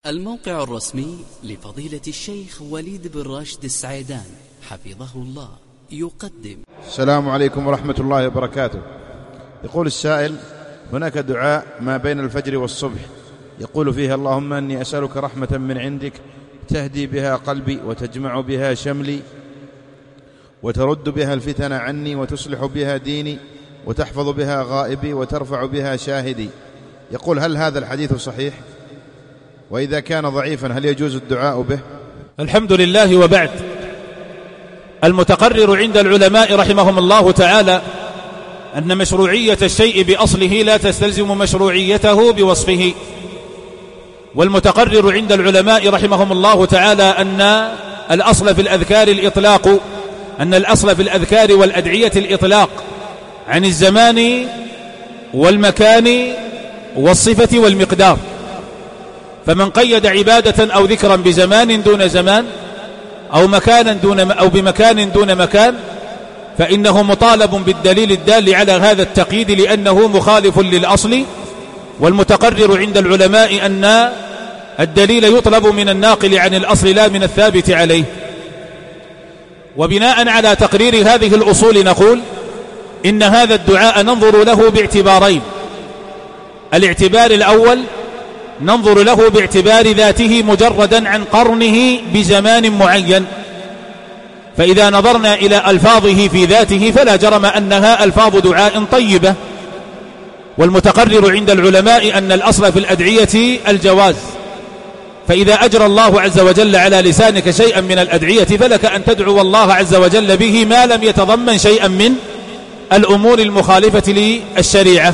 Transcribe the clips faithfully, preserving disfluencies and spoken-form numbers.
الموقع الرسمي لفضيلة الشيخ وليد بن راشد السعيدان حفظه الله يقدم. السلام عليكم ورحمة الله وبركاته. يقول السائل: هناك دعاء ما بين الفجر والصبح يقول فيها: اللهم أني أسألك رحمة من عندك تهدي بها قلبي وتجمع بها شملي وترد بها الفتن عني وتصلح بها ديني وتحفظ بها غائبي وترفع بها شاهدي. يقول: هل هذا الحديث صحيح؟ وإذا كان ضعيفا هل يجوز الدعاء به؟ الحمد لله. وبعد، المتقرر عند العلماء رحمهم الله تعالى أن مشروعية الشيء بأصله لا تستلزم مشروعيته بوصفه، والمتقرر عند العلماء رحمهم الله تعالى أن الأصل في الأذكار الإطلاق، أن الأصل في الأذكار والأدعية الإطلاق عن الزمان والمكان والصفة والمقدار، فمن قيد عبادة أو ذكرا بزمان دون زمان أو مكانا دون أو بمكان دون مكان فإنه مطالب بالدليل الدال على هذا التقييد، لأنه مخالف للأصل. والمتقرر عند العلماء أن الدليل يطلب من الناقل عن الأصل لا من الثابت عليه. وبناء على تقرير هذه الأصول نقول إن هذا الدعاء ننظر له باعتبارين. الاعتبار الأول ننظر له باعتبار ذاته مجردا عن قرنه بزمان معين، فإذا نظرنا إلى ألفاظه في ذاته فلا جرم أنها ألفاظ دعاء طيبة. والمتقرر عند العلماء أن الأصل في الأدعية الجواز، فإذا أجرى الله عز وجل على لسانك شيئا من الأدعية فلك أن تدعو الله عز وجل به ما لم يتضمن شيئا من الأمور المخالفة للشريعة.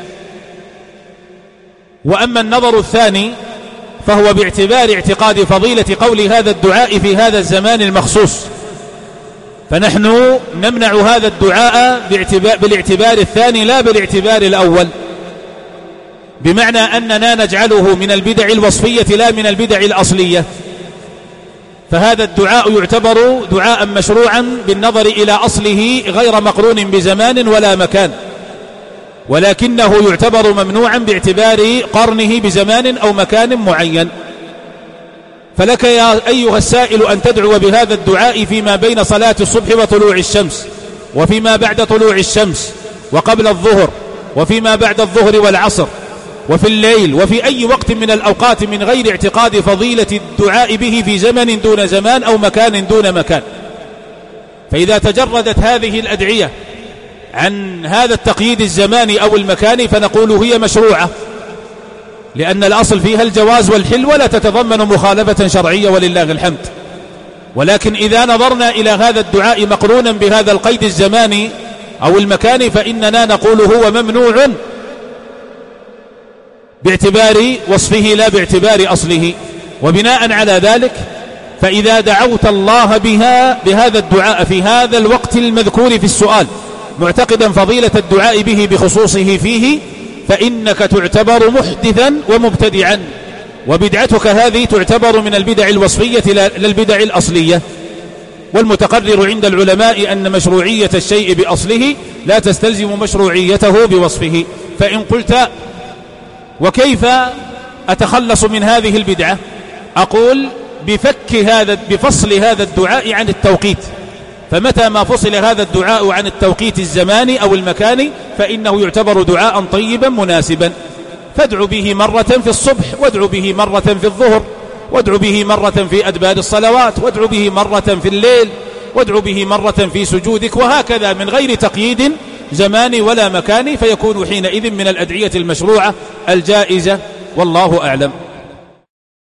وأما النظر الثاني فهو باعتبار اعتقاد فضيلة قول هذا الدعاء في هذا الزمان المخصوص، فنحن نمنع هذا الدعاء بالاعتبار الثاني لا بالاعتبار الأول، بمعنى أننا نجعله من البدع الوصفية لا من البدع الأصلية. فهذا الدعاء يعتبر دعاء مشروعا بالنظر إلى أصله غير مقرون بزمان ولا مكان، ولكنه يعتبر ممنوعا باعتبار قرنه بزمان أو مكان معين. فلك يا أيها السائل أن تدعو بهذا الدعاء فيما بين صلاة الصبح وطلوع الشمس، وفيما بعد طلوع الشمس وقبل الظهر، وفيما بعد الظهر والعصر، وفي الليل، وفي أي وقت من الأوقات من غير اعتقاد فضيلة الدعاء به في زمن دون زمان أو مكان دون مكان. فإذا تجردت هذه الأدعية عن هذا التقييد الزماني أو المكاني فنقول هي مشروعة، لأن الأصل فيها الجواز والحل ولا تتضمن مخالفة شرعية ولله الحمد. ولكن إذا نظرنا إلى هذا الدعاء مقرونا بهذا القيد الزماني أو المكاني فإننا نقول هو ممنوع باعتبار وصفه لا باعتبار أصله. وبناء على ذلك فإذا دعوت الله بها بهذا الدعاء في هذا الوقت المذكور في السؤال معتقدا فضيلة الدعاء به بخصوصه فيه فإنك تعتبر محدثا ومبتدعا، وبدعتك هذه تعتبر من البدع الوصفية لا البدع الأصلية. والمتقرر عند العلماء أن مشروعية الشيء بأصله لا تستلزم مشروعيته بوصفه. فإن قلت وكيف أتخلص من هذه البدعة؟ أقول بفك هذا بفصل هذا الدعاء عن التوقيت، فمتى ما فصل هذا الدعاء عن التوقيت الزماني أو المكاني فإنه يعتبر دعاء طيبا مناسبا. فادعو به مرة في الصبح، وادعو به مرة في الظهر، وادعو به مرة في أدبار الصلوات، وادعو به مرة في الليل، وادعو به مرة في سجودك، وهكذا من غير تقييد زماني ولا مكاني، فيكون حينئذ من الأدعية المشروعة الجائزة، والله أعلم.